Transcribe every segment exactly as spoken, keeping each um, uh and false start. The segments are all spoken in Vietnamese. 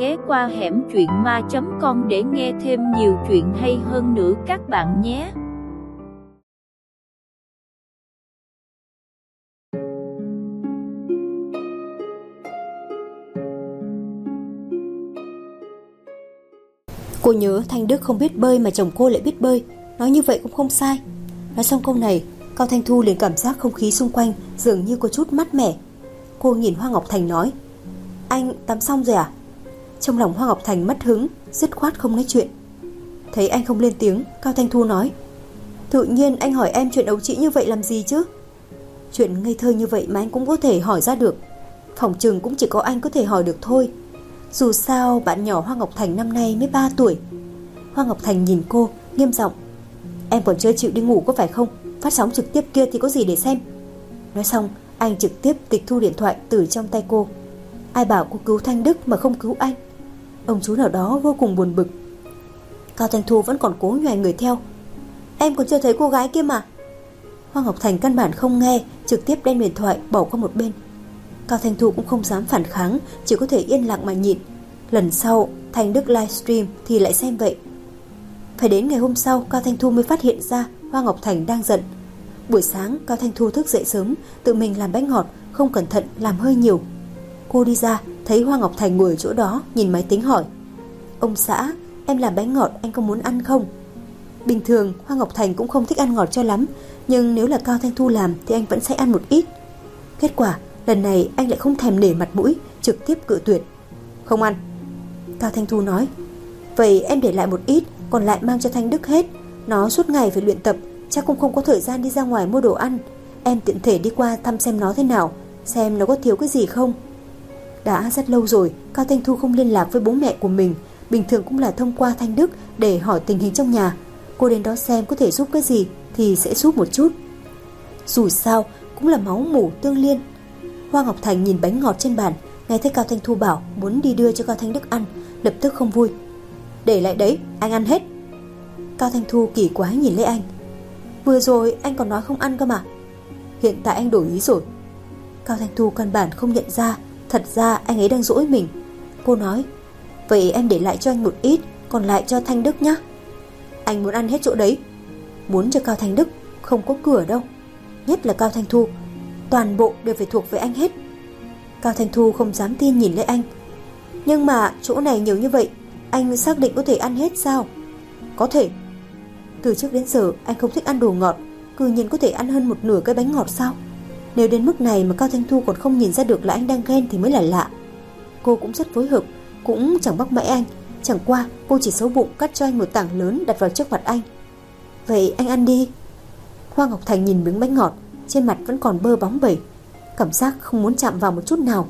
ghé qua hẻm truyện ma chấm com để nghe thêm nhiều chuyện hay hơn nữa các bạn nhé. Cô nhớ Thanh Đức không biết bơi mà chồng cô lại biết bơi, nói như vậy cũng không sai. Nói xong câu này, Cao Thanh Thu liền cảm giác không khí xung quanh dường như có chút mát mẻ. Cô nhìn Hoa Ngọc Thành nói: "Anh tắm xong rồi à?" Trong lòng Hoa Ngọc Thành mất hứng, dứt khoát không nói chuyện. Thấy anh không lên tiếng, Cao Thanh Thu nói: "Tự nhiên anh hỏi em chuyện ấu trĩ như vậy làm gì chứ? Chuyện ngây thơ như vậy mà anh cũng có thể hỏi ra được. Phỏng chừng cũng chỉ có anh có thể hỏi được thôi. Dù sao bạn nhỏ Hoa Ngọc Thành năm nay mới ba tuổi." Hoa Ngọc Thành nhìn cô, nghiêm giọng: "Em còn chưa chịu đi ngủ có phải không? Phát sóng trực tiếp kia thì có gì để xem?" Nói xong, anh trực tiếp tịch thu điện thoại từ trong tay cô. Ai bảo cô cứu Thanh Đức mà không cứu anh? Ông chú nào đó vô cùng buồn bực. Cao Thanh Thu vẫn còn cố nhoài người theo: "Em còn chưa thấy cô gái kia mà." Hoa Ngọc Thành căn bản không nghe, trực tiếp đem điện thoại bỏ qua một bên. Cao Thanh Thu cũng không dám phản kháng, chỉ có thể yên lặng mà nhịn. Lần sau Thanh Đức livestream thì lại xem vậy. Phải đến ngày hôm sau, Cao Thanh Thu mới phát hiện ra Hoa Ngọc Thành đang giận. Buổi sáng Cao Thanh Thu thức dậy sớm, tự mình làm bánh ngọt, không cẩn thận làm hơi nhiều. Cô đi ra thấy Hoa Ngọc Thành ngồi ở chỗ đó nhìn máy tính hỏi: "Ông xã, em làm bánh ngọt anh có muốn ăn không?" Bình thường Hoa Ngọc Thành cũng không thích ăn ngọt cho lắm, nhưng nếu là Cao Thanh Thu làm thì anh vẫn sẽ ăn một ít. Kết quả lần này anh lại không thèm nể mặt mũi, trực tiếp cự tuyệt: "Không ăn." Cao Thanh Thu nói: "Vậy em để lại một ít, còn lại mang cho Thanh Đức hết. Nó suốt ngày phải luyện tập, chắc cũng không có thời gian đi ra ngoài mua đồ ăn. Em tiện thể đi qua thăm xem nó thế nào, xem nó có thiếu cái gì không." Đã rất lâu rồi Cao Thanh Thu không liên lạc với bố mẹ của mình, bình thường cũng là thông qua Thanh Đức để hỏi tình hình trong nhà. Cô đến đó xem có thể giúp cái gì thì sẽ giúp một chút. Dù sao cũng là máu mủ tương liên. Hoa Ngọc Thành nhìn bánh ngọt trên bàn, nghe thấy Cao Thanh Thu bảo muốn đi đưa cho Cao Thanh Đức ăn, lập tức không vui: "Để lại đấy, anh ăn hết." Cao Thanh Thu kỳ quái nhìn lấy anh: "Vừa rồi anh còn nói không ăn cơ mà." "Hiện tại anh đổi ý rồi." Cao Thanh Thu căn bản không nhận ra, thật ra anh ấy đang dỗi mình. Cô nói: "Vậy em để lại cho anh một ít, còn lại cho Thanh Đức nhé." Anh muốn ăn hết chỗ đấy. Muốn cho Cao Thanh Đức không có cửa đâu. Nhất là Cao Thanh Thu, toàn bộ đều phải thuộc về anh hết. Cao Thanh Thu không dám tin nhìn lấy anh: "Nhưng mà chỗ này nhiều như vậy, anh xác định có thể ăn hết sao?" "Có thể." "Từ trước đến giờ anh không thích ăn đồ ngọt, cư nhiên có thể ăn hơn một nửa cái bánh ngọt sao?" Nếu đến mức này mà Cao Thanh Thu còn không nhìn ra được là anh đang ghen thì mới là lạ. Cô cũng rất phối hợp, cũng chẳng bắt bẻ anh. Chẳng qua cô chỉ xấu bụng cắt cho anh một tảng lớn đặt vào trước mặt anh. "Vậy anh ăn đi." Hoa Ngọc Thành nhìn miếng bánh ngọt, trên mặt vẫn còn bơ bóng bẩy, cảm giác không muốn chạm vào một chút nào.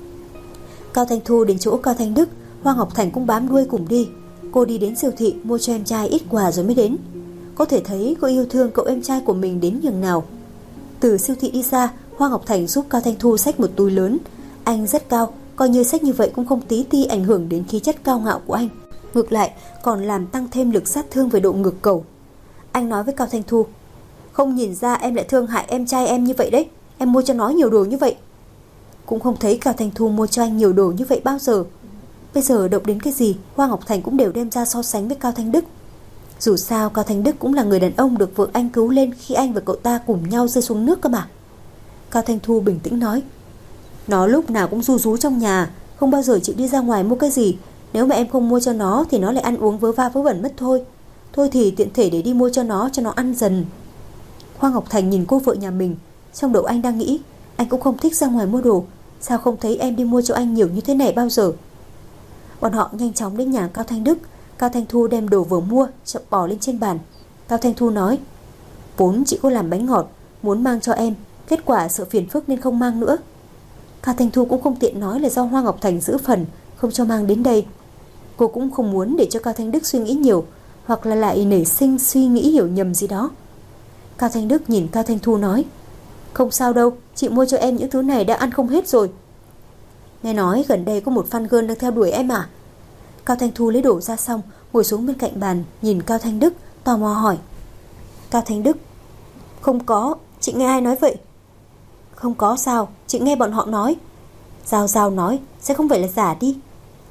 Cao Thanh Thu đến chỗ Cao Thanh Đức, Hoa Ngọc Thành cũng bám đuôi cùng đi. Cô đi đến siêu thị mua cho em trai ít quà rồi mới đến. Có thể thấy cô yêu thương cậu em trai của mình đến nhường nào. Từ siêu thị đi ra, Hoa Ngọc Thành giúp Cao Thanh Thu xách một túi lớn. Anh rất cao, coi như xách như vậy cũng không tí ti ảnh hưởng đến khí chất cao ngạo của anh, ngược lại còn làm tăng thêm lực sát thương về độ ngực cầu. Anh nói với Cao Thanh Thu: "Không nhìn ra em lại thương hại em trai em như vậy đấy. Em mua cho nó nhiều đồ như vậy." Cũng không thấy Cao Thanh Thu mua cho anh nhiều đồ như vậy bao giờ. Bây giờ động đến cái gì, Hoa Ngọc Thành cũng đều đem ra so sánh với Cao Thanh Đức. Dù sao Cao Thanh Đức cũng là người đàn ông được vợ anh cứu lên khi anh và cậu ta cùng nhau rơi xuống nước cơ mà. Cao Thanh Thu bình tĩnh nói: "Nó lúc nào cũng ru rú trong nhà, không bao giờ chịu đi ra ngoài mua cái gì. Nếu mà em không mua cho nó thì nó lại ăn uống vớ va vớ vẩn mất thôi. Thôi thì tiện thể để đi mua cho nó, cho nó ăn dần." Hoa Ngọc Thành nhìn cô vợ nhà mình, trong đầu anh đang nghĩ: anh cũng không thích ra ngoài mua đồ, sao không thấy em đi mua cho anh nhiều như thế này bao giờ. Bọn họ nhanh chóng đến nhà Cao Thanh Đức. Cao Thanh Thu đem đồ vừa mua chậm bỏ lên trên bàn. Cao Thanh Thu nói: "Vốn chị có làm bánh ngọt, muốn mang cho em, kết quả sợ phiền phức nên không mang nữa." Cao Thanh Thu cũng không tiện nói là do Hoa Ngọc Thành giữ phần, không cho mang đến đây. Cô cũng không muốn để cho Cao Thanh Đức suy nghĩ nhiều, hoặc là lại nảy sinh suy nghĩ hiểu nhầm gì đó. Cao Thanh Đức nhìn Cao Thanh Thu nói: "Không sao đâu, chị mua cho em những thứ này đã ăn không hết rồi." "Nghe nói gần đây có một fan girl đang theo đuổi em à?" Cao Thanh Thu lấy đồ ra xong, ngồi xuống bên cạnh bàn, nhìn Cao Thanh Đức, tò mò hỏi. Cao Thanh Đức: "Không có, chị nghe ai nói vậy?" "Không có sao, chị nghe bọn họ nói." "Giao Giao nói, sẽ không phải là giả đi."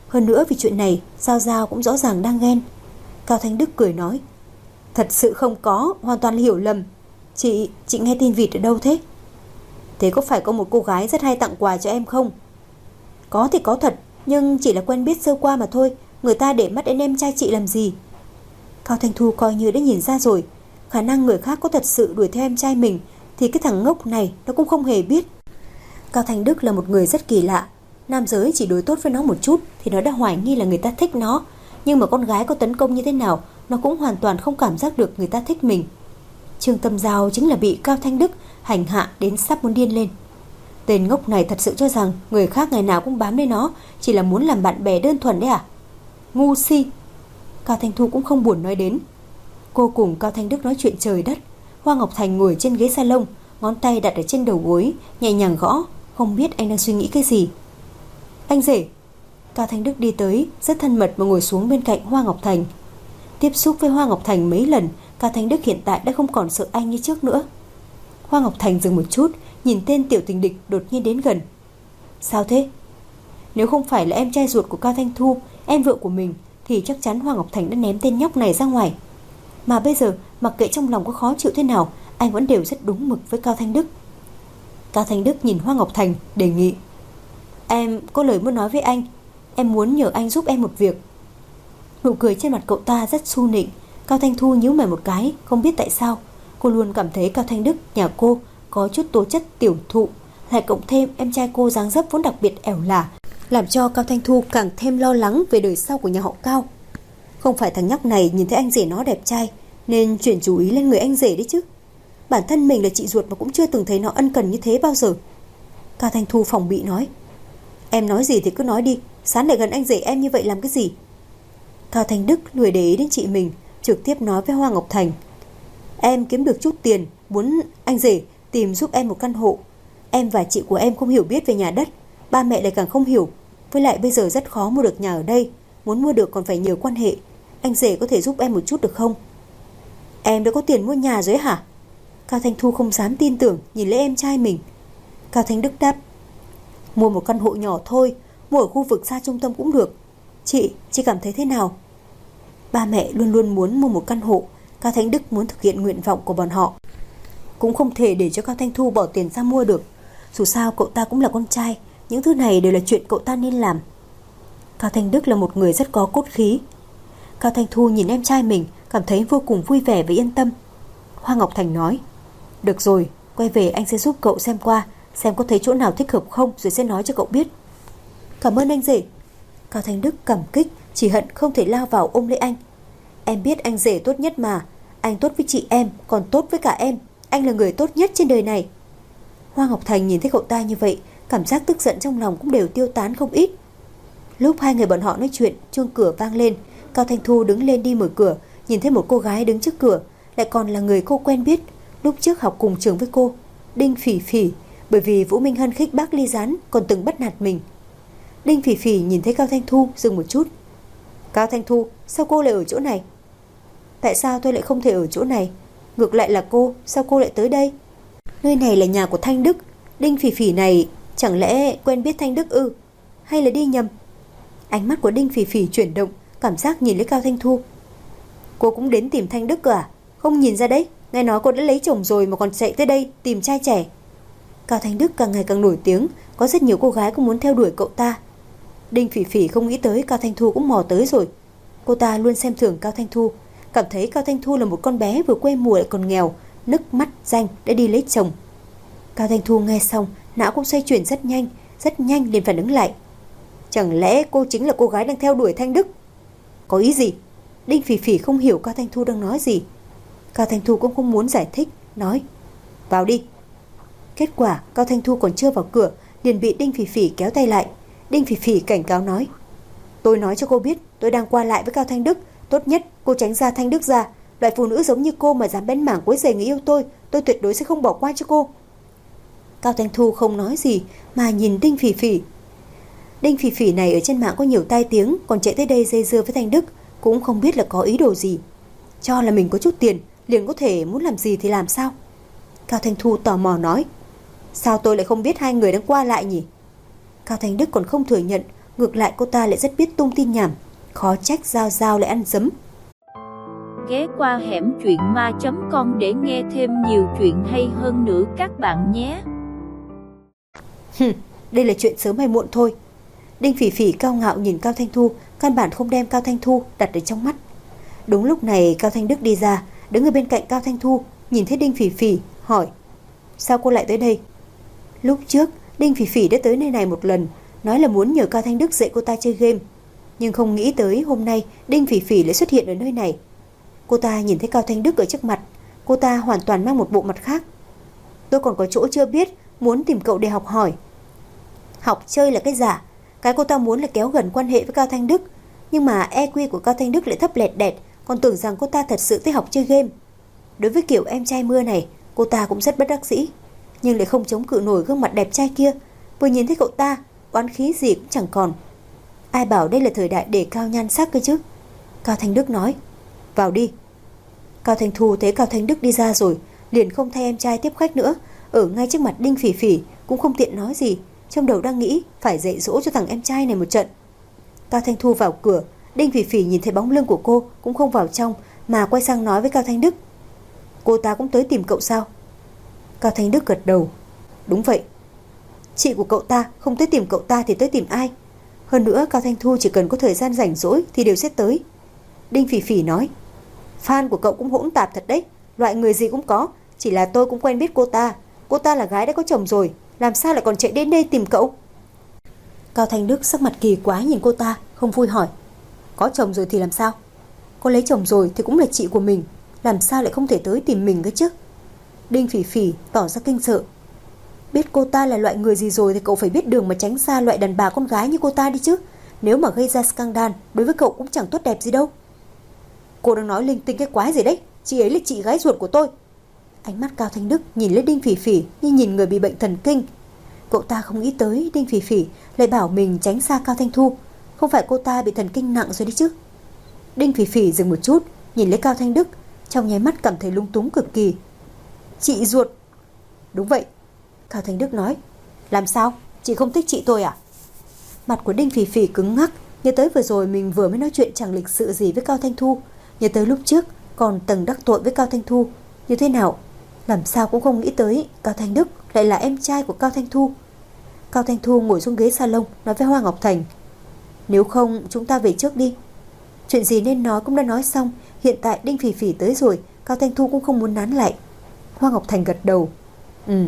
Hơn nữa vì chuyện này, Giao Giao cũng rõ ràng đang ghen. Cao Thanh Đức cười nói, thật sự không có, hoàn toàn là hiểu lầm. Chị, chị nghe tin vịt ở đâu thế? Thế có phải có một cô gái rất hay tặng quà cho em không? Có thì có thật, nhưng chỉ là quen biết sơ qua mà thôi. Người ta để mắt đến em trai chị làm gì? Cao Thanh Thu coi như đã nhìn ra rồi. Khả năng người khác có thật sự đuổi theo em trai mình thì cái thằng ngốc này nó cũng không hề biết. Cao Thanh Đức là một người rất kỳ lạ. Nam giới chỉ đối tốt với nó một chút thì nó đã hoài nghi là người ta thích nó. Nhưng mà con gái có tấn công như thế nào, nó cũng hoàn toàn không cảm giác được người ta thích mình. Trương Tâm Giao chính là bị Cao Thanh Đức hành hạ đến sắp muốn điên lên. Tên ngốc này thật sự cho rằng người khác ngày nào cũng bám lấy nó chỉ là muốn làm bạn bè đơn thuần đấy à? Ngu si. Cao Thanh Thu cũng không buồn nói đến. Cô cùng Cao Thanh Đức nói chuyện trời đất. Hoa Ngọc Thành ngồi trên ghế salon, ngón tay đặt ở trên đầu gối, nhẹ nhàng gõ, không biết anh đang suy nghĩ cái gì. Anh rể. Cao Thanh Đức đi tới, rất thân mật mà ngồi xuống bên cạnh Hoa Ngọc Thành. Tiếp xúc với Hoa Ngọc Thành mấy lần, Cao Thanh Đức hiện tại đã không còn sợ anh như trước nữa. Hoa Ngọc Thành dừng một chút, nhìn tên tiểu tình địch đột nhiên đến gần. Sao thế? Nếu không phải là em trai ruột của Cao Thanh Thu, em vợ của mình, thì chắc chắn Hoa Ngọc Thành đã ném tên nhóc này ra ngoài. Mà bây giờ, mặc kệ trong lòng có khó chịu thế nào, anh vẫn đều rất đúng mực với Cao Thanh Đức. Cao Thanh Đức nhìn Hoa Ngọc Thành, đề nghị. Em có lời muốn nói với anh. Em muốn nhờ anh giúp em một việc. Nụ cười trên mặt cậu ta rất su nịnh. Cao Thanh Thu nhíu mày một cái, không biết tại sao cô luôn cảm thấy Cao Thanh Đức nhà cô có chút tố chất tiểu thụ, lại cộng thêm em trai cô dáng dấp vốn đặc biệt ẻo lả, làm cho Cao Thanh Thu càng thêm lo lắng về đời sau của nhà họ Cao. Không phải thằng nhóc này nhìn thấy anh rể nó đẹp trai nên chuyển chú ý lên người anh rể đấy chứ. Bản thân mình là chị ruột mà cũng chưa từng thấy nó ân cần như thế bao giờ. Cao Thanh Thu phòng bị nói. Em nói gì thì cứ nói đi, sán lại gần anh rể em như vậy làm cái gì? Cao Thanh Đức lười để ý đến chị mình, trực tiếp nói với Hoa Ngọc Thành. Em kiếm được chút tiền, muốn anh rể tìm giúp em một căn hộ. Em và chị của em không hiểu biết về nhà đất, ba mẹ lại càng không hiểu. Với lại bây giờ rất khó mua được nhà ở đây, muốn mua được còn phải nhờ quan hệ. Anh rể có thể giúp em một chút được không? Em đã có tiền mua nhà rồi hả? Cao Thanh Thu không dám tin tưởng, nhìn lấy em trai mình. Cao Thanh Đức đáp. Mua một căn hộ nhỏ thôi, mua ở khu vực xa trung tâm cũng được. Chị, chị cảm thấy thế nào? Ba mẹ luôn luôn muốn mua một căn hộ. Cao Thanh Đức muốn thực hiện nguyện vọng của bọn họ, cũng không thể để cho Cao Thanh Thu bỏ tiền ra mua được. Dù sao cậu ta cũng là con trai, những thứ này đều là chuyện cậu ta nên làm. Cao Thanh Đức là một người rất có cốt khí. Cao Thanh Thu nhìn em trai mình, cảm thấy vô cùng vui vẻ và yên tâm. Hoa Ngọc Thành nói. Được rồi, quay về anh sẽ giúp cậu xem qua, xem có thấy chỗ nào thích hợp không, rồi sẽ nói cho cậu biết. Cảm ơn anh rể. Cao Thanh Đức cảm kích, chỉ hận không thể lao vào ôm lấy anh. Em biết anh rể tốt nhất mà. Anh tốt với chị em, còn tốt với cả em. Anh là người tốt nhất trên đời này. Hoa Ngọc Thành nhìn thấy cậu ta như vậy, cảm giác tức giận trong lòng cũng đều tiêu tán không ít. Lúc hai người bọn họ nói chuyện, chuông cửa vang lên. Cao Thanh Thu đứng lên đi mở cửa, nhìn thấy một cô gái đứng trước cửa, lại còn là người cô quen biết, lúc trước học cùng trường với cô, Đinh Phỉ Phỉ. Bởi vì Vũ Minh Hân khích bác ly gián, còn từng bắt nạt mình. Đinh Phỉ Phỉ nhìn thấy Cao Thanh Thu dừng một chút. Cao Thanh Thu, sao cô lại ở chỗ này? Tại sao tôi lại không thể ở chỗ này? Ngược lại là cô, sao cô lại tới đây? Nơi này là nhà của Thanh Đức. Đinh Phỉ Phỉ này chẳng lẽ quen biết Thanh Đức ư? Hay là đi nhầm? Ánh mắt của Đinh Phỉ Phỉ chuyển động, cảm giác nhìn lấy Cao Thanh Thu. Cô cũng đến tìm Thanh Đức cơ à? Không nhìn ra đấy, nghe nói cô đã lấy chồng rồi mà còn chạy tới đây tìm trai trẻ. Cao Thanh Đức càng ngày càng nổi tiếng, có rất nhiều cô gái cũng muốn theo đuổi cậu ta. Đinh Phỉ Phỉ không nghĩ tới Cao Thanh Thu cũng mò tới rồi. Cô ta luôn xem thường Cao Thanh Thu, cảm thấy Cao Thanh Thu là một con bé vừa quê mùa lại còn nghèo, nức mắt danh đã đi lấy chồng. Cao Thanh Thu nghe xong, não cũng xoay chuyển rất nhanh, rất nhanh liền phản ứng lại. Chẳng lẽ cô chính là cô gái đang theo đuổi Thanh Đức? Có ý gì? Đinh Phỉ Phỉ không hiểu Cao Thanh Thu đang nói gì. Cao Thanh Thu cũng không muốn giải thích, nói vào đi. Kết quả Cao Thanh Thu còn chưa vào cửa liền bị Đinh Phỉ Phỉ kéo tay lại. Đinh Phỉ Phỉ cảnh cáo nói. Tôi nói cho cô biết, tôi đang qua lại với Cao Thanh Đức, tốt nhất cô tránh ra Thanh Đức ra. Loại phụ nữ giống như cô mà dám bén mảng quấy rầy người yêu tôi, tôi tuyệt đối sẽ không bỏ qua cho cô. Cao Thanh Thu không nói gì mà nhìn Đinh Phỉ Phỉ. Đinh Phỉ Phỉ này ở trên mạng có nhiều tai tiếng, còn chạy tới đây dây dưa với Thanh Đức, cũng không biết là có ý đồ gì. Cho là mình có chút tiền liền có thể muốn làm gì thì làm sao? Cao Thanh Thu tò mò nói. Sao tôi lại không biết hai người đang qua lại nhỉ? Cao Thanh Đức còn không thừa nhận, Ngược lại cô ta lại rất biết tung tin nhảm. Khó trách Giao Giao lại ăn dấm. Ghé qua hẻm truyện ma chấm com để nghe thêm nhiều chuyện hay hơn nữa các bạn nhé. Hừm, đây là chuyện sớm hay muộn thôi. Đinh Phỉ Phỉ cao ngạo nhìn Cao Thanh Thu, căn bản không đem Cao Thanh Thu đặt ở trong mắt. Đúng lúc này Cao Thanh Đức đi ra, đứng ở bên cạnh Cao Thanh Thu, nhìn thấy Đinh Phỉ Phỉ, hỏi: sao cô lại tới đây? Lúc trước Đinh Phỉ Phỉ đã tới nơi này một lần, nói là muốn nhờ Cao Thanh Đức dạy cô ta chơi game, nhưng không nghĩ tới hôm nay Đinh Phỉ Phỉ lại xuất hiện ở nơi này. Cô ta nhìn thấy Cao Thanh Đức ở trước mặt, cô ta hoàn toàn mang một bộ mặt khác. Tôi còn có chỗ chưa biết, muốn tìm cậu để học hỏi. Học chơi là cái giả. Cái cô ta muốn là kéo gần quan hệ với Cao Thanh Đức, nhưng mà e quy của Cao Thanh Đức lại thấp lẹt đẹt, còn tưởng rằng cô ta thật sự tới học chơi game. Đối với kiểu em trai mưa này, cô ta cũng rất bất đắc dĩ, nhưng lại không chống cự nổi gương mặt đẹp trai kia. Vừa nhìn thấy cậu ta, oán khí gì cũng chẳng còn. Ai bảo đây là thời đại đề cao nhan sắc cơ chứ. Cao Thanh Đức nói: vào đi. Cao Thanh Thu thấy Cao Thanh Đức đi ra rồi, liền không thay em trai tiếp khách nữa, ở ngay trước mặt Đinh Phỉ Phỉ cũng không tiện nói gì, trong đầu đang nghĩ phải dạy dỗ cho thằng em trai này một trận. Cao Thanh Thu vào cửa, Đinh Phỉ Phỉ nhìn thấy bóng lưng của cô cũng không vào trong, mà quay sang nói với Cao Thanh Đức: cô ta cũng tới tìm cậu sao? Cao Thanh Đức gật đầu: đúng vậy. Chị của cậu ta không tới tìm cậu ta thì tới tìm ai? Hơn nữa Cao Thanh Thu chỉ cần có thời gian rảnh rỗi thì đều sẽ tới. Đinh Phỉ Phỉ nói: fan của cậu cũng hỗn tạp thật đấy, loại người gì cũng có. Chỉ là tôi cũng quen biết cô ta. Cô ta là gái đã có chồng rồi, làm sao lại còn chạy đến đây tìm cậu? Cao Thanh Đức sắc mặt kỳ quái nhìn cô ta, không vui hỏi: có chồng rồi thì làm sao? Cô lấy chồng rồi thì cũng là chị của mình, làm sao lại không thể tới tìm mình cơ chứ? Đinh Phỉ Phỉ tỏ ra kinh sợ: biết cô ta là loại người gì rồi thì cậu phải biết đường mà tránh xa loại đàn bà con gái như cô ta đi chứ. Nếu mà gây ra scandal, đối với cậu cũng chẳng tốt đẹp gì đâu. Cô đang nói linh tinh cái quái gì đấy? Chị ấy là chị gái ruột của tôi. Ánh mắt Cao Thanh Đức nhìn lên Đinh Phỉ Phỉ như nhìn người bị bệnh thần kinh. Cậu ta không nghĩ tới Đinh Phỉ Phỉ lại bảo mình tránh xa Cao Thanh Thu. Không phải cô ta bị thần kinh nặng rồi đấy chứ? Đinh Phỉ Phỉ dừng một chút, nhìn lấy Cao Thanh Đức, trong nháy mắt cảm thấy lung túng cực kỳ. Chị ruột? Đúng vậy. Cao Thanh Đức nói: làm sao? Chị không thích chị tôi à? Mặt của Đinh Phỉ Phỉ cứng ngắc, nhớ tới vừa rồi mình vừa mới nói chuyện chẳng lịch sự gì với Cao Thanh Thu, nhớ tới lúc trước còn từng đắc tội với Cao Thanh Thu như thế nào, làm sao cũng không nghĩ tới Cao Thanh Đức lại là em trai của Cao Thanh Thu. Cao Thanh Thu ngồi xuống ghế salon nói với Hoa Ngọc Thành: nếu không chúng ta về trước đi. Chuyện gì nên nói cũng đã nói xong, hiện tại Đinh Phỉ Phỉ tới rồi, Cao Thanh Thu cũng không muốn nán lại. Hoa Ngọc Thành gật đầu: ừ.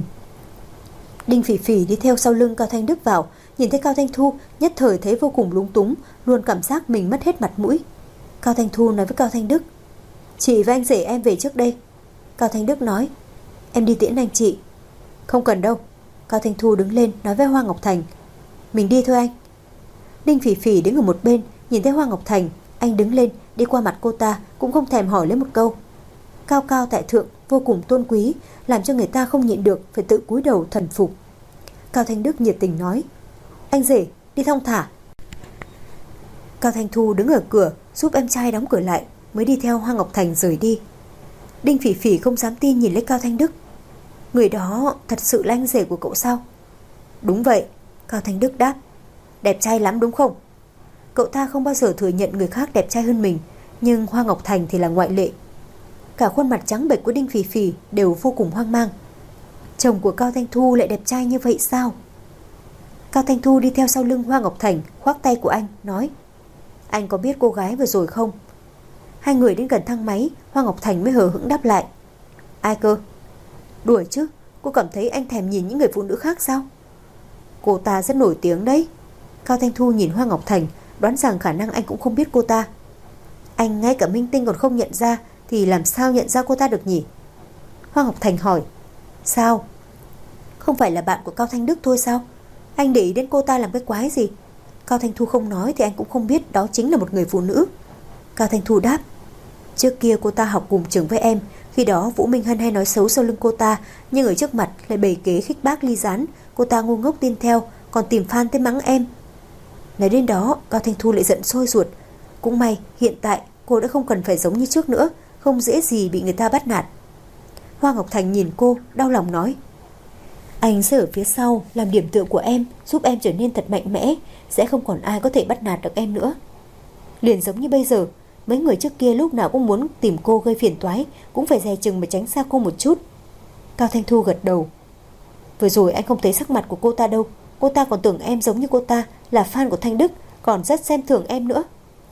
Đinh Phỉ Phỉ đi theo sau lưng Cao Thanh Đức vào, nhìn thấy Cao Thanh Thu nhất thời thấy vô cùng lúng túng, luôn cảm giác mình mất hết mặt mũi. Cao Thanh Thu nói với Cao Thanh Đức: chị và anh rể em về trước đây. Cao Thanh Đức nói: em đi tiễn anh chị. Không cần đâu. Cao Thanh Thu đứng lên nói với Hoa Ngọc Thành: mình đi thôi anh. Đinh Phỉ Phỉ đứng ở một bên, nhìn thấy Hoa Ngọc Thành, anh đứng lên đi qua mặt cô ta cũng không thèm hỏi lấy một câu. Cao cao tại thượng, vô cùng tôn quý, làm cho người ta không nhịn được phải tự cúi đầu thần phục. Cao Thanh Đức nhiệt tình nói: anh rể đi thong thả. Cao Thanh Thu đứng ở cửa giúp em trai đóng cửa lại, mới đi theo Hoa Ngọc Thành rời đi. Đinh Phỉ Phỉ không dám tin nhìn lấy Cao Thanh Đức: người đó thật sự là anh rể của cậu sao? Đúng vậy. Cao Thanh Đức đáp: đẹp trai lắm đúng không? Cậu ta không bao giờ thừa nhận người khác đẹp trai hơn mình, nhưng Hoa Ngọc Thành thì là ngoại lệ. Cả khuôn mặt trắng bệch của Đinh Phỉ Phỉ đều vô cùng hoang mang. Chồng của Cao Thanh Thu lại đẹp trai như vậy sao? Cao Thanh Thu đi theo sau lưng Hoa Ngọc Thành, khoác tay của anh nói: anh có biết cô gái vừa rồi không? Hai người đến gần thang máy, Hoa Ngọc Thành mới hờ hững đáp lại: ai cơ? Đuổi chứ, cô cảm thấy anh thèm nhìn những người phụ nữ khác sao? Cô ta rất nổi tiếng đấy. Cao Thanh Thu nhìn Hoa Ngọc Thành, đoán rằng khả năng anh cũng không biết cô ta. Anh ngay cả minh tinh còn không nhận ra thì làm sao nhận ra cô ta được nhỉ? Hoa Ngọc Thành hỏi: sao? Không phải là bạn của Cao Thanh Đức thôi sao? Anh để ý đến cô ta làm cái quái gì? Cao Thanh Thu không nói thì anh cũng không biết đó chính là một người phụ nữ. Cao Thanh Thu đáp: trước kia cô ta học cùng trường với em, khi đó Vũ Minh Hân hay nói xấu sau lưng cô ta, nhưng ở trước mặt lại bày kế khích bác ly gián. Cô ta ngu ngốc tin theo, còn tìm fan tới mắng em. Nói đến đó, Cao Thanh Thu lại giận sôi ruột. Cũng may hiện tại cô đã không cần phải giống như trước nữa, không dễ gì bị người ta bắt nạt. Hoa Ngọc Thành nhìn cô đau lòng nói: Anh sẽ ở phía sau làm điểm tựa của em, giúp em trở nên thật mạnh mẽ. Sẽ không còn ai có thể bắt nạt được em nữa. Liền giống như bây giờ, mấy người trước kia lúc nào cũng muốn tìm cô gây phiền toái, cũng phải dè chừng mà tránh xa cô một chút. Cao Thanh Thu gật đầu. Vừa rồi anh không thấy sắc mặt của cô ta đâu. Cô ta còn tưởng em giống như cô ta, là fan của Thanh Đức, còn rất xem thường em nữa.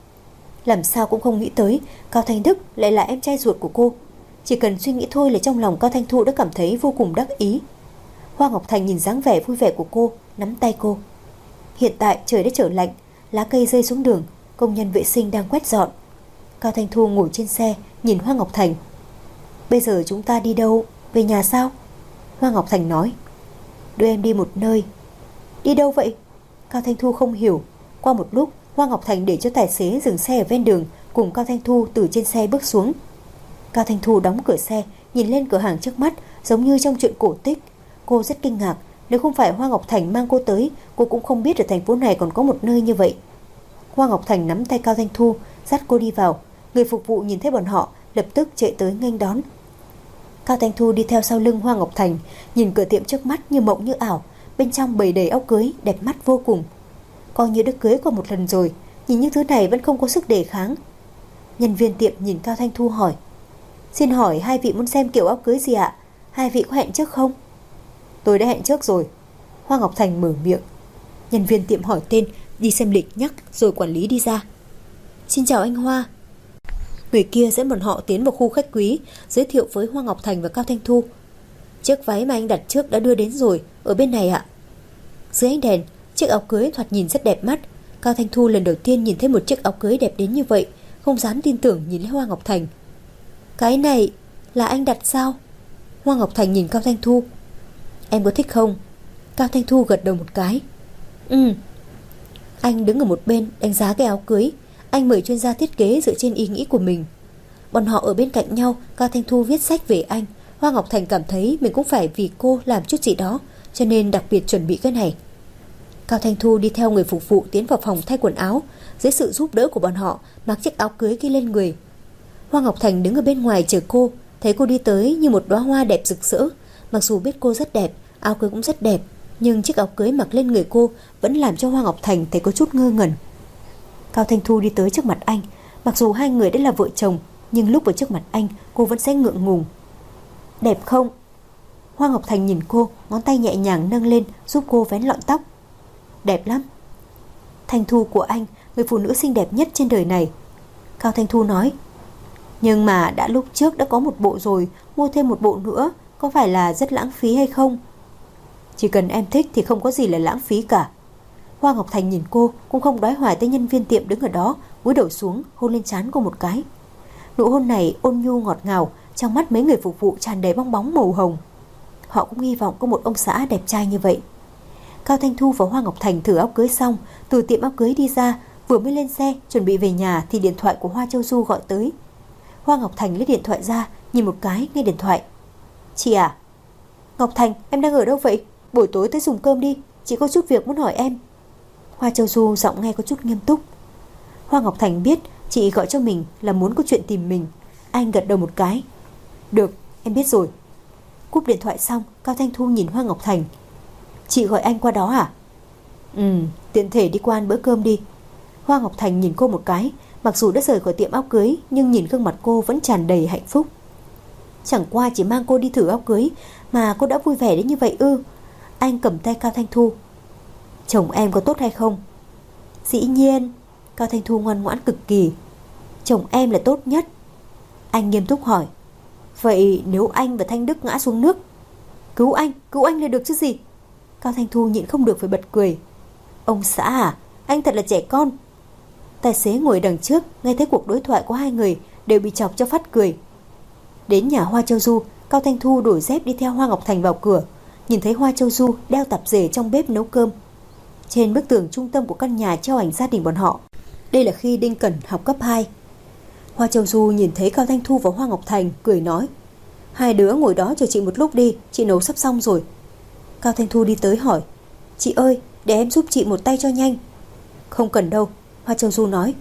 Làm sao cũng không nghĩ tới Cao Thanh Đức lại là em trai ruột của cô. Chỉ cần suy nghĩ thôi là trong lòng Cao Thanh Thu đã cảm thấy vô cùng đắc ý. Hoa Ngọc Thành nhìn dáng vẻ vui vẻ của cô, nắm tay cô. Hiện tại trời đã trở lạnh, lá cây rơi xuống đường, công nhân vệ sinh đang quét dọn. Cao Thanh Thu ngồi trên xe nhìn Hoa Ngọc Thành. Bây giờ chúng ta đi đâu? Về nhà sao? Hoa Ngọc Thành nói. Đưa em đi một nơi. Đi đâu vậy? Cao Thanh Thu không hiểu. Qua một lúc, Hoa Ngọc Thành để cho tài xế dừng xe ở ven đường, cùng Cao Thanh Thu từ trên xe bước xuống. Cao Thanh Thu đóng cửa xe, nhìn lên cửa hàng trước mắt, giống như trong chuyện cổ tích. Cô rất kinh ngạc, nếu không phải Hoa Ngọc Thành mang cô tới, cô cũng không biết ở thành phố này còn có một nơi như vậy. Hoa Ngọc Thành nắm tay Cao Thanh Thu, dắt cô đi vào. Người phục vụ nhìn thấy bọn họ, lập tức chạy tới nghênh đón. Cao Thanh Thu đi theo sau lưng Hoa Ngọc Thành, nhìn cửa tiệm trước mắt như mộng như ảo, bên trong bày đầy áo cưới đẹp mắt vô cùng. Coi như đã cưới qua một lần rồi, nhìn những thứ này vẫn không có sức đề kháng. Nhân viên tiệm nhìn Cao Thanh Thu hỏi: Xin hỏi hai vị muốn xem kiểu áo cưới gì ạ? Hai vị có hẹn trước không? Tôi đã hẹn trước rồi. Hoa Ngọc Thành mở miệng. Nhân viên tiệm hỏi tên, đi xem lịch nhắc, rồi quản lý đi ra. Xin chào anh Hoa. Người kia dẫn bọn họ tiến vào khu khách quý, giới thiệu với Hoa Ngọc Thành và Cao Thanh Thu. Chiếc váy mà anh đặt trước đã đưa đến rồi, ở bên này ạ. Dưới ánh đèn, chiếc áo cưới thoạt nhìn rất đẹp mắt. Cao Thanh Thu lần đầu tiên nhìn thấy một chiếc áo cưới đẹp đến như vậy, không dám tin tưởng nhìn lấy Hoa Ngọc Thành. Cái này là anh đặt sao? Hoa Ngọc Thành nhìn Cao Thanh Thu. Em có thích không? Cao Thanh Thu gật đầu một cái. Ừ. Anh đứng ở một bên đánh giá cái áo cưới. Anh mời chuyên gia thiết kế dựa trên ý nghĩ của mình. Bọn họ ở bên cạnh nhau. Cao Thanh Thu viết sách về anh. Hoa Ngọc Thành cảm thấy mình cũng phải vì cô làm chút gì đó, cho nên đặc biệt chuẩn bị cái này. Cao Thanh Thu đi theo người phục vụ tiến vào phòng thay quần áo. Dưới sự giúp đỡ của bọn họ, mặc chiếc áo cưới kia lên người. Hoa Ngọc Thành đứng ở bên ngoài chờ cô. Thấy cô đi tới như một đóa hoa đẹp rực rỡ. Mặc dù biết cô rất đẹp, áo cưới cũng rất đẹp, nhưng chiếc áo cưới mặc lên người cô vẫn làm cho Hoa Ngọc Thành thấy có chút ngơ ngẩn. Cao Thanh Thu đi tới trước mặt anh. Mặc dù hai người đã là vợ chồng, nhưng lúc ở trước mặt anh, cô vẫn sẽ ngượng ngùng. Đẹp không? Hoa Ngọc Thành nhìn cô, ngón tay nhẹ nhàng nâng lên giúp cô vén lọn tóc. Đẹp lắm. Thanh Thu của anh, người phụ nữ xinh đẹp nhất trên đời này. Cao Thanh Thu nói. Nhưng mà đã lúc trước đã có một bộ rồi, mua thêm một bộ nữa, có phải là rất lãng phí hay không? Chỉ cần em thích thì không có gì là lãng phí cả. Hoa Ngọc Thành nhìn cô, cũng không đoái hoài tới nhân viên tiệm đứng ở đó, cúi đầu xuống hôn lên trán cô một cái. Nụ hôn này ôn nhu ngọt ngào, trong mắt mấy người phục vụ tràn đầy bong bóng màu hồng. Họ cũng hy vọng có một ông xã đẹp trai như vậy. Cao Thanh Thu và Hoa Ngọc Thành thử áo cưới xong, từ tiệm áo cưới đi ra, vừa mới lên xe chuẩn bị về nhà thì điện thoại của Hoa Châu Du gọi tới. Hoa Ngọc Thành lấy điện thoại ra, nhìn một cái nghe điện thoại. Chị à? Ngọc Thành, em đang ở đâu vậy? Buổi tối tới dùng cơm đi, chị có chút việc muốn hỏi em. Hoa Châu Du giọng nghe có chút nghiêm túc. Hoa Ngọc Thành biết chị gọi cho mình là muốn có chuyện tìm mình. Anh gật đầu một cái. Được, em biết rồi. Cúp điện thoại xong, Cao Thanh Thu nhìn Hoa Ngọc Thành. Chị gọi anh qua đó à? Ừ, tiện thể đi qua ăn bữa cơm đi. Hoa Ngọc Thành nhìn cô một cái. Mặc dù đã rời khỏi tiệm áo cưới, nhưng nhìn gương mặt cô vẫn tràn đầy hạnh phúc. Chẳng qua chỉ mang cô đi thử áo cưới mà cô đã vui vẻ đến như vậy ư? Anh cầm tay Cao Thanh Thu. Chồng em có tốt hay không? Dĩ nhiên. Cao Thanh Thu ngoan ngoãn cực kỳ. Chồng em là tốt nhất. Anh nghiêm túc hỏi. Vậy nếu anh và Thanh Đức ngã xuống nước? Cứu anh, cứu anh là được chứ gì? Cao Thanh Thu nhịn không được phải bật cười. Ông xã à, anh thật là trẻ con. Tài xế ngồi đằng trước nghe thấy cuộc đối thoại của hai người đều bị chọc cho phát cười. Đến nhà Hoa Châu Du, Cao Thanh Thu đổi dép đi theo Hoa Ngọc Thành vào cửa. Nhìn thấy Hoa Châu Du đeo tạp dề trong bếp nấu cơm. Trên bức tường trung tâm của căn nhà treo ảnh gia đình bọn họ. Đây là khi Đinh Cẩn học cấp hai. Hoa Châu Du nhìn thấy Cao Thanh Thu và Hoa Ngọc Thành, cười nói. Hai đứa ngồi đó chờ chị một lúc đi, chị nấu sắp xong rồi. Cao Thanh Thu đi tới hỏi. Chị ơi, để em giúp chị một tay cho nhanh. Không cần đâu, Hoa Châu Du nói.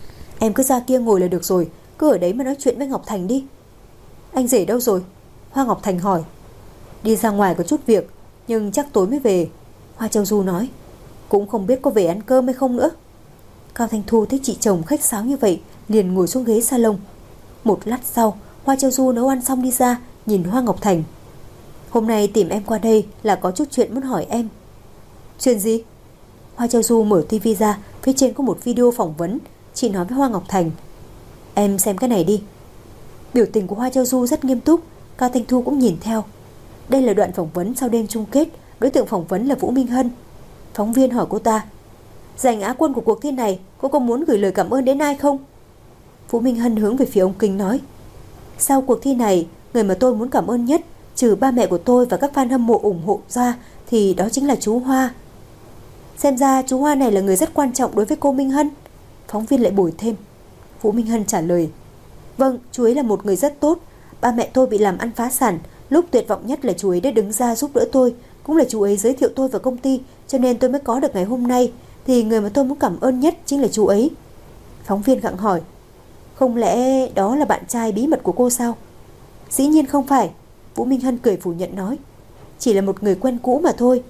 Em cứ ra kia ngồi là được rồi, cứ ở đấy mà nói chuyện với Ngọc Thành đi. Anh rể đâu rồi? Hoa Ngọc Thành hỏi. Đi ra ngoài có chút việc. nhưng chắc tối mới về. Hoa Châu Du nói. Cũng không biết có về ăn cơm hay không nữa. Cao Thanh Thu thấy chị chồng khách sáo như vậy, liền ngồi xuống ghế salon. Một lát sau, Hoa Châu Du nấu ăn xong đi ra, nhìn Hoa Ngọc Thành. Hôm nay tìm em qua đây là có chút chuyện muốn hỏi em. Chuyện gì? Hoa Châu Du mở tivi ra, phía trên có một video phỏng vấn. Chị nói với Hoa Ngọc Thành. Em xem cái này đi. Biểu tình của Hoa Châu Du rất nghiêm túc. Cao Thanh Thu cũng nhìn theo. Đây là đoạn phỏng vấn sau đêm chung kết. Đối tượng phỏng vấn là Vũ Minh Hân. Phóng viên hỏi cô ta, giành Á quân của cuộc thi này, cô có muốn gửi lời cảm ơn đến ai không? Vũ Minh Hân hướng về phía ông Kinh nói, sau cuộc thi này, người mà tôi muốn cảm ơn nhất, trừ ba mẹ của tôi và các fan hâm mộ ủng hộ ra, thì đó chính là chú Hoa. Xem ra chú Hoa này là người rất quan trọng đối với cô Minh Hân. Phóng viên lại bồi thêm. Vũ Minh Hân trả lời, vâng, chú ấy là một người rất tốt. Ba mẹ tôi bị làm ăn phá sản, lúc tuyệt vọng nhất là chú ấy đã đứng ra giúp đỡ tôi. Cũng là chú ấy giới thiệu tôi vào công ty, cho nên tôi mới có được ngày hôm nay. Thì người mà tôi muốn cảm ơn nhất chính là chú ấy. Phóng viên gặng hỏi, không lẽ đó là bạn trai bí mật của cô sao? Dĩ nhiên không phải. Vũ Minh Hân cười phủ nhận nói, chỉ là một người quen cũ mà thôi.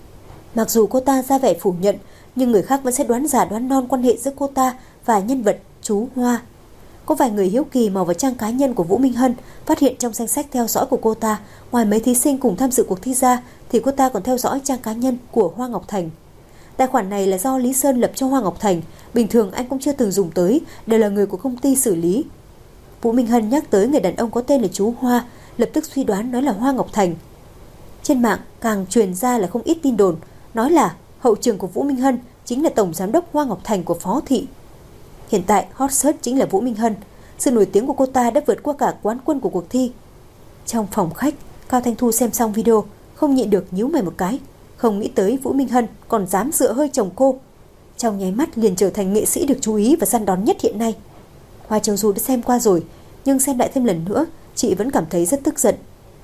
Mặc dù cô ta ra vẻ phủ nhận, nhưng người khác vẫn sẽ đoán giả đoán non quan hệ giữa cô ta và nhân vật chú Hoa. Có vài người hiếu kỳ mò vào trang cá nhân của Vũ Minh Hân, phát hiện trong danh sách theo dõi của cô ta, ngoài mấy thí sinh cùng tham dự cuộc thi ra, thì cô ta còn theo dõi trang cá nhân của Hoa Ngọc Thành. Tài khoản này là do Lý Sơn lập cho Hoa Ngọc Thành, bình thường anh cũng chưa từng dùng tới, đều là người của công ty xử lý. Vũ Minh Hân nhắc tới người đàn ông có tên là chú Hoa, lập tức suy đoán nói là Hoa Ngọc Thành. Trên mạng càng truyền ra là không ít tin đồn, nói là hậu trường của Vũ Minh Hân chính là tổng giám đốc Hoa Ngọc Thành của Phó Thị. Hiện tại hot search chính là Vũ Minh Hân. Sự nổi tiếng của cô ta đã vượt qua cả quán quân của cuộc thi. Trong phòng khách, Cao Thanh Thu xem xong video, không nhịn được nhíu mày một cái. Không nghĩ tới Vũ Minh Hân còn dám dựa hơi chồng cô. Trong nháy mắt liền trở thành nghệ sĩ được chú ý và săn đón nhất hiện nay. Hoa Châu Du đã xem qua rồi, nhưng xem lại thêm lần nữa, chị vẫn cảm thấy rất tức giận.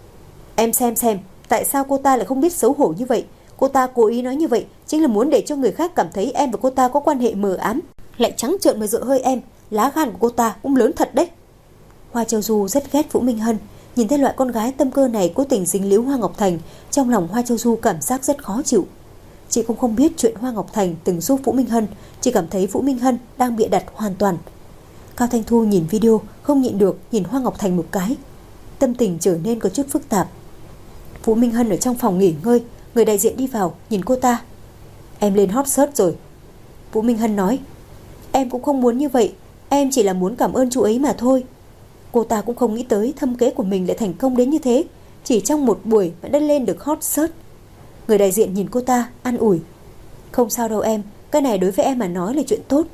Em xem xem, tại sao cô ta lại không biết xấu hổ như vậy? Cô ta cố ý nói như vậy chính là muốn để cho người khác cảm thấy em và cô ta có quan hệ mờ ám, lại trắng trợn mà dựa hơi em. Lá gan của cô ta cũng lớn thật đấy. Hoa Châu Du rất ghét Vũ Minh Hân. Nhìn thấy loại con gái tâm cơ này cố tình dính líu Hoa Ngọc Thành, trong lòng Hoa Châu Du cảm giác rất khó chịu. Chị cũng không biết chuyện Hoa Ngọc Thành từng giúp Vũ Minh Hân, chỉ cảm thấy Vũ Minh Hân đang bịa đặt hoàn toàn. Cao Thanh Thu nhìn video không nhịn được nhìn Hoa Ngọc Thành một cái, tâm tình trở nên có chút phức tạp. Vũ Minh Hân ở trong phòng nghỉ ngơi, người đại diện đi vào nhìn cô ta. Em lên hot search rồi. Vũ Minh Hân nói, em cũng không muốn như vậy, em chỉ là muốn cảm ơn chú ấy mà thôi. Cô ta cũng không nghĩ tới thâm kế của mình lại thành công đến như thế, chỉ trong một buổi mà đã lên được hot search. Người đại diện nhìn cô ta an ủi, không sao đâu em, cái này đối với em mà nói là chuyện tốt.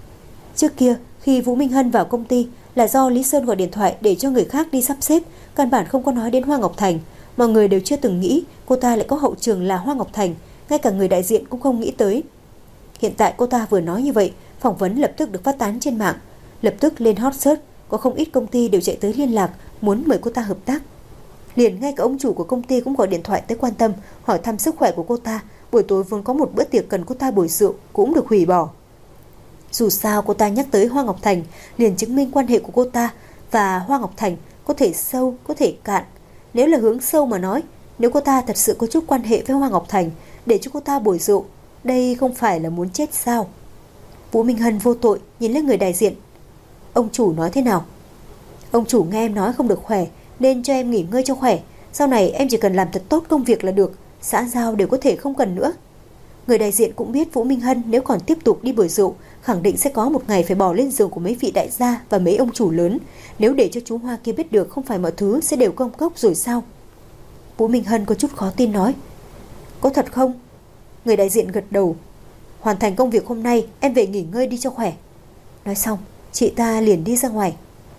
Trước kia khi Vũ Minh Hân vào công ty là do Lý Sơn gọi điện thoại để cho người khác đi sắp xếp, căn bản không có nói đến Hoa Ngọc Thành. Mọi người đều chưa từng nghĩ cô ta lại có hậu trường là Hoa Ngọc Thành, ngay cả người đại diện cũng không nghĩ tới. Hiện tại cô ta vừa nói như vậy, phỏng vấn lập tức được phát tán trên mạng, lập tức lên hot search, có không ít công ty đều chạy tới liên lạc muốn mời cô ta hợp tác. Liền ngay cả ông chủ của công ty cũng gọi điện thoại tới quan tâm, hỏi thăm sức khỏe của cô ta. Buổi tối vốn có một bữa tiệc cần cô ta bồi rượu cũng được hủy bỏ. Dù sao cô ta nhắc tới Hoa Ngọc Thành, liền chứng minh quan hệ của cô ta và Hoa Ngọc Thành có thể sâu, có thể cạn. Nếu là hướng sâu mà nói, nếu cô ta thật sự có chút quan hệ với Hoa Ngọc Thành, để cho cô ta bồi rượu, đây không phải là muốn chết sao? Vũ Minh Hân vô tội nhìn lên người đại diện. Ông chủ nói thế nào? Ông chủ nghe em nói không được khỏe, nên cho em nghỉ ngơi cho khỏe. Sau này em chỉ cần làm thật tốt công việc là được, xã giao đều có thể không cần nữa. Người đại diện cũng biết Vũ Minh Hân nếu còn tiếp tục đi bồi rượu, khẳng định sẽ có một ngày phải bỏ lên giường của mấy vị đại gia và mấy ông chủ lớn. Nếu để cho chú Hoa kia biết được, không phải mọi thứ sẽ đều công cốc rồi sao? Vũ Minh Hân có chút khó tin nói, có thật không? Người đại diện gật đầu. Hoàn thành công việc hôm nay, em về nghỉ ngơi đi cho khỏe. Nói xong, chị ta liền đi ra ngoài.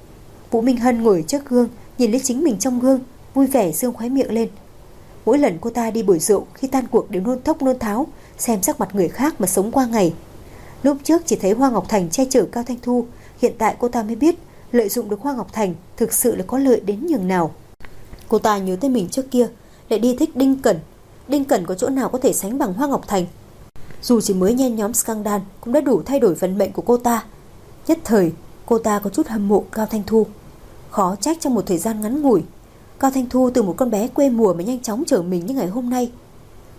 Vũ Minh Hân ngồi trước gương, nhìn lấy chính mình trong gương, vui vẻ dương khóe miệng lên. Mỗi lần cô ta đi bồi rượu, khi tan cuộc đều nôn thốc nôn tháo, xem sắc mặt người khác mà sống qua ngày. Lúc trước chỉ thấy Hoa Ngọc Thành che chở Cao Thanh Thu, hiện tại cô ta mới biết lợi dụng được Hoa Ngọc Thành thực sự là có lợi đến nhường nào. Cô ta nhớ tới mình trước kia lại đi thích Đinh Cẩn. Đinh Cẩn có chỗ nào có thể sánh bằng Hoa Ngọc Thành? Dù chỉ mới nhen nhóm scandal cũng đã đủ thay đổi vận mệnh của cô ta. Nhất thời cô ta có chút hâm mộ Cao Thanh Thu. Khó trách trong một thời gian ngắn ngủi, Cao Thanh Thu từ một con bé quê mùa mà nhanh chóng trở mình như ngày hôm nay.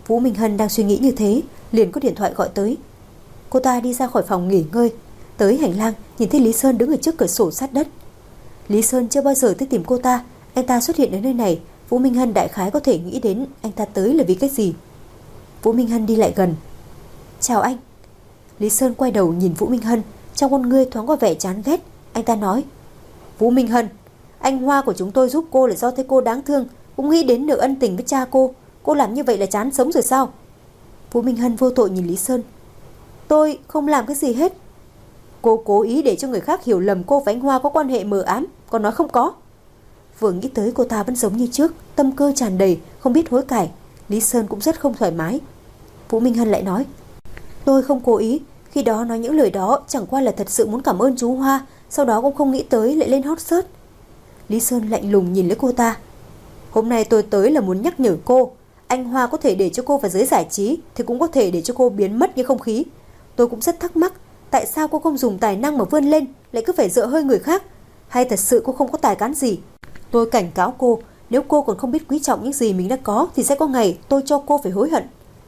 Vũ Minh Hân đang suy nghĩ như thế, liền có điện thoại gọi tới. Cô ta đi ra khỏi phòng nghỉ ngơi, tới hành lang nhìn thấy Lý Sơn đứng ở trước cửa sổ sát đất. Lý Sơn chưa bao giờ tới tìm cô ta, anh ta xuất hiện ở nơi này, Vũ Minh Hân đại khái có thể nghĩ đến anh ta tới là vì cái gì. Vũ Minh Hân đi lại gần. Chào anh. Lý Sơn quay đầu nhìn Vũ Minh Hân, trong con ngươi thoáng qua vẻ chán ghét. Anh ta nói: Vũ Minh Hân, anh Hoa của chúng tôi giúp cô là do thấy cô đáng thương, cũng nghĩ đến nợ ân tình với cha cô. Cô làm như vậy là chán sống rồi sao? Vũ Minh Hân vô tội nhìn Lý Sơn. Tôi không làm cái gì hết. Cô cố ý để cho người khác hiểu lầm cô và anh Hoa có quan hệ mờ ám, còn nói không có. Vừa nghĩ tới cô ta vẫn giống như trước, tâm cơ tràn đầy, không biết hối cải. Lý Sơn cũng rất không thoải mái. Vũ Minh Hân lại nói: Tôi không cố ý, khi đó nói những lời đó chẳng qua là thật sự muốn cảm ơn chú Hoa, sau đó cũng không nghĩ tới lại lên hot search. Lý Sơn lạnh lùng nhìn lấy cô ta. Hôm nay tôi tới là muốn nhắc nhở cô, anh Hoa có thể để cho cô vào giới giải trí thì cũng có thể để cho cô biến mất như không khí. Tôi cũng rất thắc mắc, tại sao cô không dùng tài năng mà vươn lên, lại cứ phải dựa hơi người khác? Hay thật sự cô không có tài cán gì? Tôi cảnh cáo cô, nếu cô còn không biết quý trọng những gì mình đã có thì sẽ có ngày tôi cho cô phải hối hận.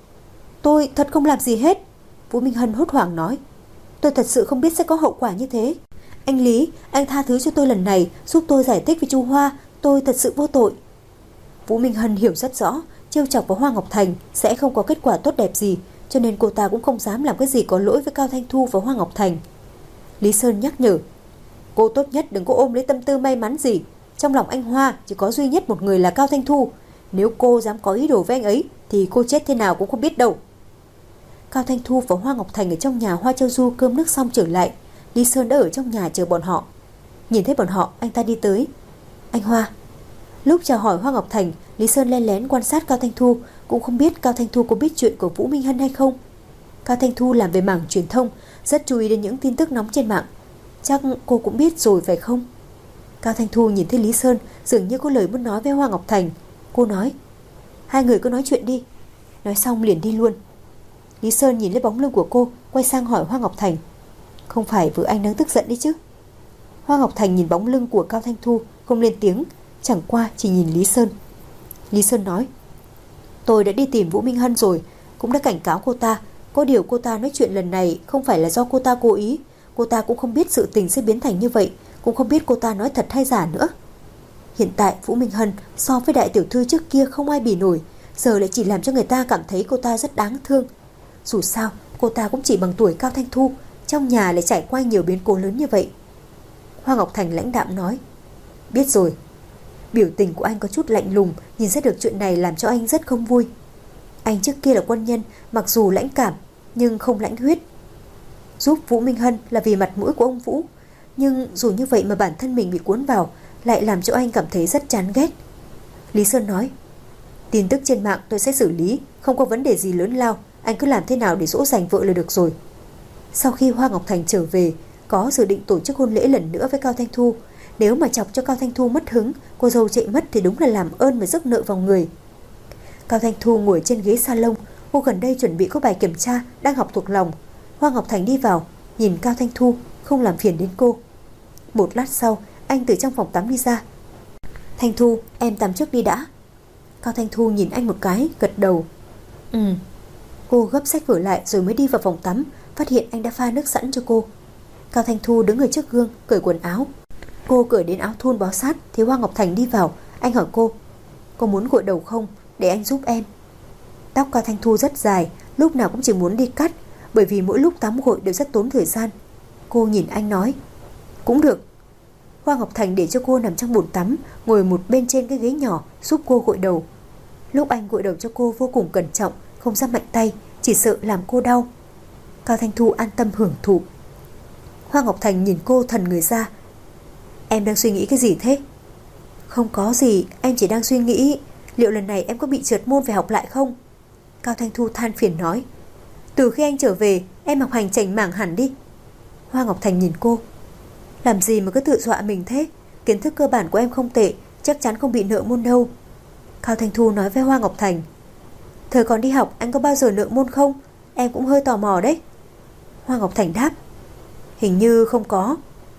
Tôi thật không làm gì hết. Vũ Minh Hân hốt hoảng nói. Tôi thật sự không biết sẽ có hậu quả như thế. Anh Lý, anh tha thứ cho tôi lần này, giúp tôi giải thích với chú Hoa, tôi thật sự vô tội. Vũ Minh Hân hiểu rất rõ, trêu chọc vào Hoa Ngọc Thành sẽ không có kết quả tốt đẹp gì, cho nên cô ta cũng không dám làm cái gì có lỗi với Cao Thanh Thu và Hoa Ngọc Thành. Lý Sơn nhắc nhở: Cô tốt nhất đừng có ôm lấy tâm tư may mắn gì. Trong lòng anh Hoa chỉ có duy nhất một người là Cao Thanh Thu. Nếu cô dám có ý đồ với anh ấy thì cô chết thế nào cũng không biết đâu. Cao Thanh Thu và Hoa Ngọc Thành ở trong nhà Hoa Châu Du cơm nước xong trở lại. Lý Sơn đã ở trong nhà chờ bọn họ. Nhìn thấy bọn họ, anh ta đi tới. Anh Hoa. Lúc chào hỏi Hoa Ngọc Thành, Lý Sơn len lén quan sát Cao Thanh Thu, cũng không biết Cao Thanh Thu có biết chuyện của Vũ Minh Hân hay không. Cao Thanh Thu làm về mảng truyền thông, rất chú ý đến những tin tức nóng trên mạng. Chắc cô cũng biết rồi phải không? Cao Thanh Thu nhìn thấy Lý Sơn, dường như có lời muốn nói với Hoa Ngọc Thành. Cô nói: Hai người cứ nói chuyện đi. Nói xong liền đi luôn. Lý Sơn nhìn lấy bóng lưng của cô, quay sang hỏi Hoa Ngọc Thành: Không phải vợ anh đang tức giận đấy chứ? Hoa Ngọc Thành nhìn bóng lưng của Cao Thanh Thu, không lên tiếng, chẳng qua chỉ nhìn Lý Sơn. Lý Sơn nói: Tôi đã đi tìm Vũ Minh Hân rồi, cũng đã cảnh cáo cô ta. Có điều cô ta nói chuyện lần này không phải là do cô ta cố ý. Cô ta cũng không biết sự tình sẽ biến thành như vậy, cũng không biết cô ta nói thật hay giả nữa. Hiện tại Vũ Minh Hân so với đại tiểu thư trước kia không ai bì nổi, giờ lại chỉ làm cho người ta cảm thấy cô ta rất đáng thương. Dù sao cô ta cũng chỉ bằng tuổi Cao Thanh Thu, trong nhà lại trải qua nhiều biến cố lớn như vậy. Hoa Ngọc Thành lãnh đạm nói: Biết rồi. Biểu tình của anh có chút lạnh lùng, nhìn ra được chuyện này làm cho anh rất không vui. Anh trước kia là quân nhân, mặc dù lãnh cảm nhưng không lãnh huyết. Giúp Vũ Minh Hân là vì mặt mũi của ông Vũ, nhưng dù như vậy mà bản thân mình bị cuốn vào lại làm cho anh cảm thấy rất chán ghét. Lý Sơn nói: Tin tức trên mạng tôi sẽ xử lý, không có vấn đề gì lớn lao, anh cứ làm thế nào để dỗ dành vợ là được rồi. Sau khi Hoa Ngọc Thành trở về, có dự định tổ chức hôn lễ lần nữa với Cao Thanh Thu. Nếu mà chọc cho Cao Thanh Thu mất hứng, cô dâu chạy mất thì đúng là làm ơn mà rước nợ vào người. Cao Thanh Thu ngồi trên ghế salon, cô gần đây chuẩn bị có bài kiểm tra, đang học thuộc lòng. Hoa Ngọc Thành đi vào, nhìn Cao Thanh Thu, không làm phiền đến cô. Một lát sau, anh từ trong phòng tắm đi ra. Thanh Thu, em tắm trước đi đã. Cao Thanh Thu nhìn anh một cái, gật đầu. Ừ. Cô gấp sách vở lại rồi mới đi vào phòng tắm, phát hiện anh đã pha nước sẵn cho cô. Cao Thanh Thu đứng ở trước gương, cởi quần áo. Cô cởi đến áo thun bó sát thì Hoa Ngọc Thành đi vào. Anh hỏi cô: Cô muốn gội đầu không? Để anh giúp em. Tóc Cao Thanh Thu rất dài, lúc nào cũng chỉ muốn đi cắt, bởi vì mỗi lúc tắm gội đều rất tốn thời gian. Cô nhìn anh nói: Cũng được. Hoa Ngọc Thành để cho cô nằm trong bồn tắm, ngồi một bên trên cái ghế nhỏ giúp cô gội đầu. Lúc anh gội đầu cho cô vô cùng cẩn trọng, không dám mạnh tay, chỉ sợ làm cô đau. Cao Thanh Thu an tâm hưởng thụ. Hoa Ngọc Thành nhìn cô thần người ra. Em đang suy nghĩ cái gì thế? Không có gì, em chỉ đang suy nghĩ liệu lần này em có bị trượt môn phải học lại không? Cao Thanh Thu than phiền nói. Từ khi anh trở về, em học hành chảnh mảng hẳn đi. Hoa Ngọc Thành nhìn cô. Làm gì mà cứ tự dọa mình thế? Kiến thức cơ bản của em không tệ, chắc chắn không bị nợ môn đâu. Cao Thanh Thu nói với Hoa Ngọc Thành. Thời còn đi học anh có bao giờ nợ môn không? Em cũng hơi tò mò đấy. Hoa Ngọc Thành đáp. Hình như không có.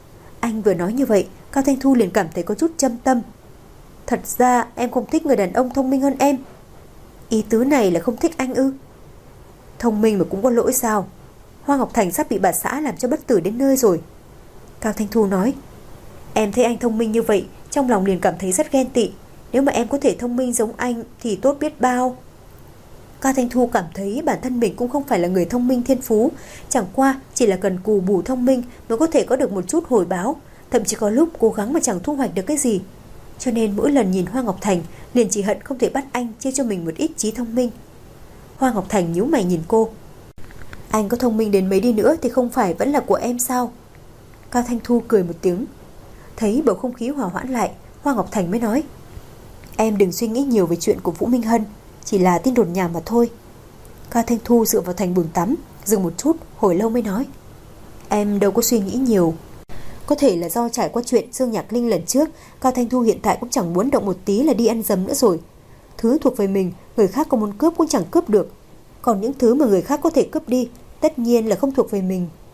Anh vừa nói như vậy, Cao Thanh Thu liền cảm thấy có chút châm tâm. Thật ra em không thích người đàn ông thông minh hơn em. Ý tứ này là không thích anh ư? Thông minh mà cũng có lỗi sao? Hoa Ngọc Thành sắp bị bà xã làm cho bất tử đến nơi rồi. Cao Thanh Thu nói. Em thấy anh thông minh như vậy, trong lòng liền cảm thấy rất ghen tị. Nếu mà em có thể thông minh giống anh thì tốt biết bao. Cao Thanh Thu cảm thấy bản thân mình cũng không phải là người thông minh thiên phú, chẳng qua chỉ là cần cù bù thông minh mới có thể có được một chút hồi báo, thậm chí có lúc cố gắng mà chẳng thu hoạch được cái gì. Cho nên mỗi lần nhìn Hoa Ngọc Thành liền chỉ hận không thể bắt anh chia cho mình một ít trí thông minh. Hoa Ngọc Thành nhíu mày nhìn cô. Anh có thông minh đến mấy đi nữa thì không phải vẫn là của em sao? Cao Thanh Thu cười một tiếng. Thấy bầu không khí hòa hoãn lại, Hoa Ngọc Thành mới nói. Em đừng suy nghĩ nhiều về chuyện của Vũ Minh Hân, chỉ là tin đồn nhảm mà thôi. Cao Thanh Thu dựa vào thành buồng tắm, dừng một chút, hồi lâu mới nói. Em đâu có suy nghĩ nhiều. Có thể là do trải qua chuyện Dương Nhạc Linh lần trước, Cao Thanh Thu hiện tại cũng chẳng muốn động một tí là đi ăn dấm nữa rồi. Thứ thuộc về mình, người khác có muốn cướp cũng chẳng cướp được. Còn những thứ mà người khác có thể cướp đi, tất nhiên là không thuộc về mình.